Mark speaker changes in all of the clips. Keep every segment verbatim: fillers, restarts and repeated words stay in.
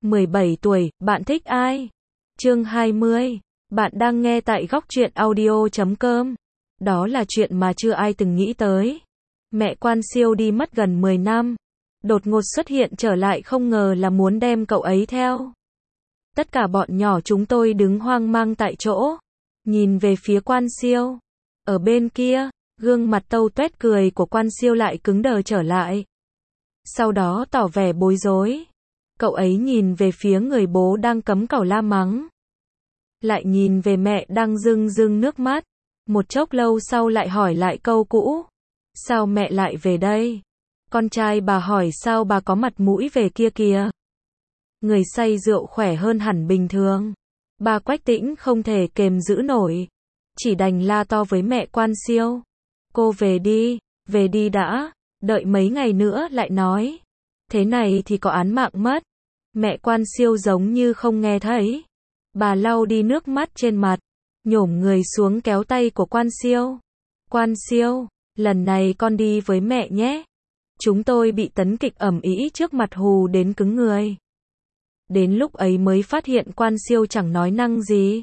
Speaker 1: mười bảy tuổi, bạn thích ai? Chương hai mươi. Bạn đang nghe tại góc truyện audio chấm com. Đó là chuyện mà chưa ai từng nghĩ tới. Mẹ Quan Siêu đi mất gần mười năm. Đột ngột xuất hiện trở lại không ngờ là muốn đem cậu ấy theo. Tất cả bọn nhỏ chúng tôi đứng hoang mang tại chỗ. Nhìn về phía Quan Siêu. Ở bên kia, gương mặt tâu tuét cười của Quan Siêu lại cứng đờ trở lại. Sau đó tỏ vẻ bối rối. Cậu ấy nhìn về phía người bố đang cấm cẩu la mắng. Lại nhìn về mẹ đang rưng rưng nước mắt. Một chốc lâu sau lại hỏi lại câu cũ. Sao mẹ lại về đây? Con trai bà hỏi sao bà có mặt mũi về kia kìa. Người say rượu khỏe hơn hẳn bình thường. Bà Quách Tĩnh không thể kềm giữ nổi. Chỉ đành la to với mẹ Quan Siêu. Cô về đi, về đi đã, đợi mấy ngày nữa lại nói. Thế này thì có án mạng mất. Mẹ Quan Siêu giống như không nghe thấy. Bà lau đi nước mắt trên mặt, nhổm người xuống kéo tay của Quan Siêu. Quan Siêu, lần này con đi với mẹ nhé. Chúng tôi bị tấn kịch ầm ĩ trước mặt hù đến cứng người. Đến lúc ấy mới phát hiện Quan Siêu chẳng nói năng gì.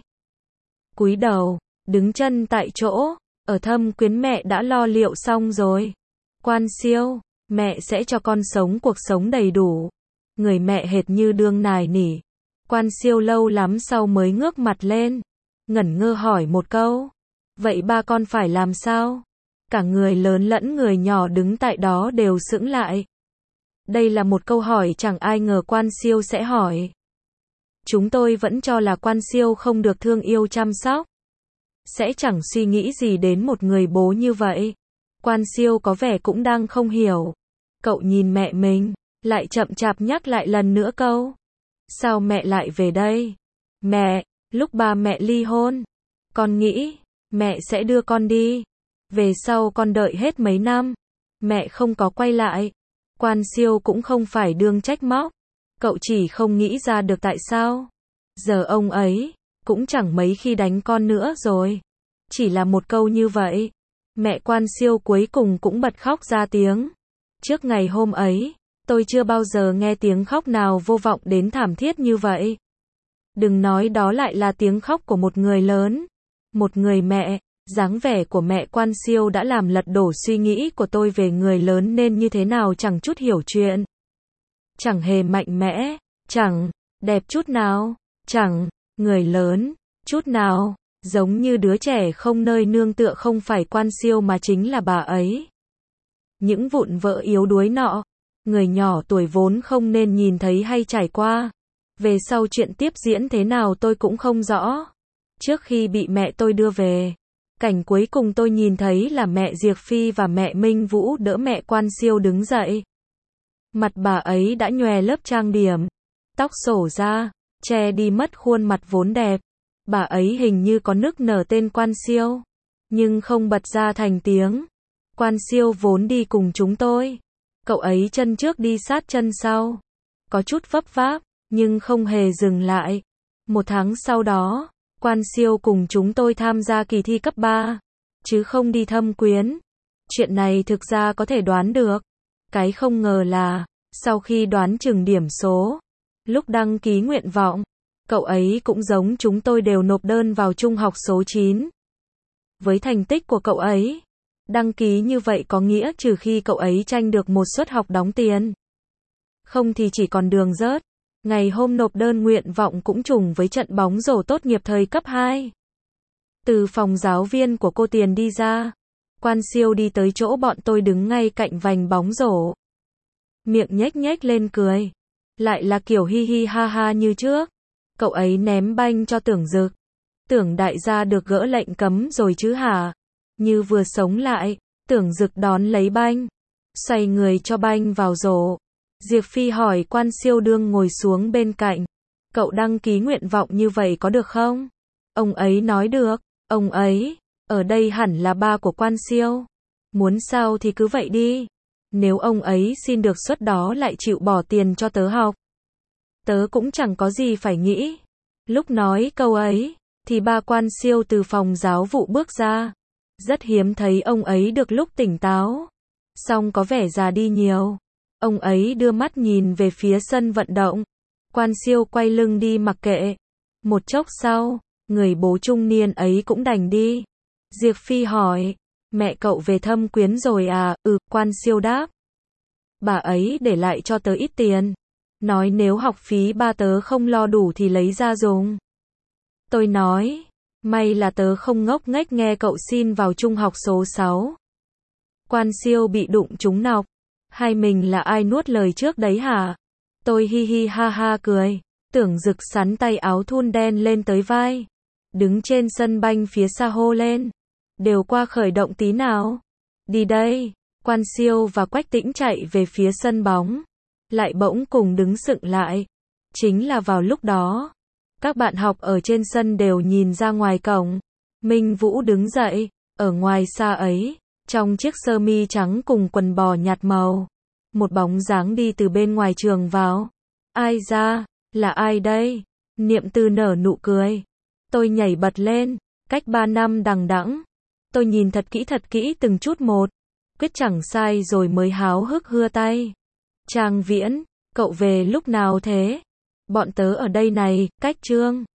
Speaker 1: Cúi đầu, đứng chân tại chỗ, ở Thâm Quyến mẹ đã lo liệu xong rồi. Quan Siêu, mẹ sẽ cho con sống cuộc sống đầy đủ. Người mẹ hệt như đương nài nỉ. Quan Siêu lâu lắm sau mới ngước mặt lên, ngẩn ngơ hỏi một câu. Vậy ba con phải làm sao? Cả người lớn lẫn người nhỏ đứng tại đó đều sững lại. Đây là một câu hỏi chẳng ai ngờ Quan Siêu sẽ hỏi. Chúng tôi vẫn cho là Quan Siêu không được thương yêu chăm sóc. Sẽ chẳng suy nghĩ gì đến một người bố như vậy. Quan Siêu có vẻ cũng đang không hiểu. Cậu nhìn mẹ mình, lại chậm chạp nhắc lại lần nữa câu. Sao mẹ lại về đây? Mẹ, lúc ba mẹ ly hôn, con nghĩ, mẹ sẽ đưa con đi. Về sau con đợi hết mấy năm, mẹ không có quay lại. Quan Siêu cũng không phải đương trách móc. Cậu chỉ không nghĩ ra được tại sao. Giờ ông ấy, cũng chẳng mấy khi đánh con nữa rồi. Chỉ là một câu như vậy. Mẹ Quan Siêu cuối cùng cũng bật khóc ra tiếng. Trước ngày hôm ấy, tôi chưa bao giờ nghe tiếng khóc nào vô vọng đến thảm thiết như vậy. Đừng nói đó lại là tiếng khóc của một người lớn. Một người mẹ. Dáng vẻ của mẹ Quan Siêu đã làm lật đổ suy nghĩ của tôi về người lớn nên như thế nào chẳng chút hiểu chuyện. Chẳng hề mạnh mẽ, chẳng đẹp chút nào, chẳng người lớn chút nào, giống như đứa trẻ không nơi nương tựa không phải Quan Siêu mà chính là bà ấy. Những vụn vỡ yếu đuối nọ, người nhỏ tuổi vốn không nên nhìn thấy hay trải qua. Về sau chuyện tiếp diễn thế nào tôi cũng không rõ. Trước khi bị mẹ tôi đưa về, cảnh cuối cùng tôi nhìn thấy là mẹ Diệc Phi và mẹ Minh Vũ đỡ mẹ Quan Siêu đứng dậy. Mặt bà ấy đã nhòe lớp trang điểm, tóc xổ ra, che đi mất khuôn mặt vốn đẹp. Bà ấy hình như có nức nở tên Quan Siêu, nhưng không bật ra thành tiếng. Quan Siêu vốn đi cùng chúng tôi. Cậu ấy chân trước đi sát chân sau. Có chút vấp váp, nhưng không hề dừng lại. Một tháng sau đó, Quan Siêu cùng chúng tôi tham gia kỳ thi cấp ba, chứ không đi Thâm Quyến. Chuyện này thực ra có thể đoán được. Cái không ngờ là, sau khi đoán chừng điểm số, lúc đăng ký nguyện vọng, cậu ấy cũng giống chúng tôi đều nộp đơn vào trung học số chín. Với thành tích của cậu ấy, đăng ký như vậy có nghĩa trừ khi cậu ấy tranh được một suất học đóng tiền. Không thì chỉ còn đường rớt. Ngày hôm nộp đơn nguyện vọng cũng trùng với trận bóng rổ tốt nghiệp thời cấp hai. Từ phòng giáo viên của cô Tiền đi ra, Quan Siêu đi tới chỗ bọn tôi đứng ngay cạnh vành bóng rổ. Miệng nhếch nhếch lên cười. Lại là kiểu hi hi ha ha như trước. Cậu ấy ném banh cho Tưởng Dực. Tưởng đại gia được gỡ lệnh cấm rồi chứ hả? Như vừa sống lại, Tưởng Dực đón lấy banh, xoay người cho banh vào rổ. Diệc Phi hỏi Quan Siêu đương ngồi xuống bên cạnh. Cậu đăng ký nguyện vọng như vậy có được không? Ông ấy nói được. Ông ấy, ở đây hẳn là ba của Quan Siêu. Muốn sao thì cứ vậy đi. Nếu ông ấy xin được suất đó lại chịu bỏ tiền cho tớ học, tớ cũng chẳng có gì phải nghĩ. Lúc nói câu ấy, thì ba Quan Siêu từ phòng giáo vụ bước ra. Rất hiếm thấy ông ấy được lúc tỉnh táo. Song có vẻ già đi nhiều. Ông ấy đưa mắt nhìn về phía sân vận động. Quan Siêu quay lưng đi mặc kệ. Một chốc sau, người bố trung niên ấy cũng đành đi. Diệp Phi hỏi, mẹ cậu về thăm quyến rồi à? Ừ, Quan Siêu đáp. Bà ấy để lại cho tớ ít tiền. Nói nếu học phí ba tớ không lo đủ thì lấy ra dùng. Tôi nói, may là tớ không ngốc nghếch nghe cậu xin vào trung học số sáu. Quan Siêu bị đụng trúng nọc. Hai mình là ai nuốt lời trước đấy hả? Tôi hi hi ha ha cười. Tưởng Dực sắn tay áo thun đen lên tới vai. Đứng trên sân banh phía xa hô lên. Đều qua khởi động tí nào. Đi đây. Quan Siêu và Quách Tĩnh chạy về phía sân bóng. Lại bỗng cùng đứng sững lại. Chính là vào lúc đó. Các bạn học ở trên sân đều nhìn ra ngoài cổng. Minh Vũ đứng dậy. Ở ngoài xa ấy. Trong chiếc sơ mi trắng cùng quần bò nhạt màu. Một bóng dáng đi từ bên ngoài trường vào. Ai ra? Là ai đây? Niệm Tư nở nụ cười. Tôi nhảy bật lên. Cách ba năm đằng đẵng. Tôi nhìn thật kỹ thật kỹ từng chút một. Quyết chẳng sai rồi mới háo hức hưa tay. Trang Viễn, cậu về lúc nào thế? Bọn tớ ở đây này, cách Trương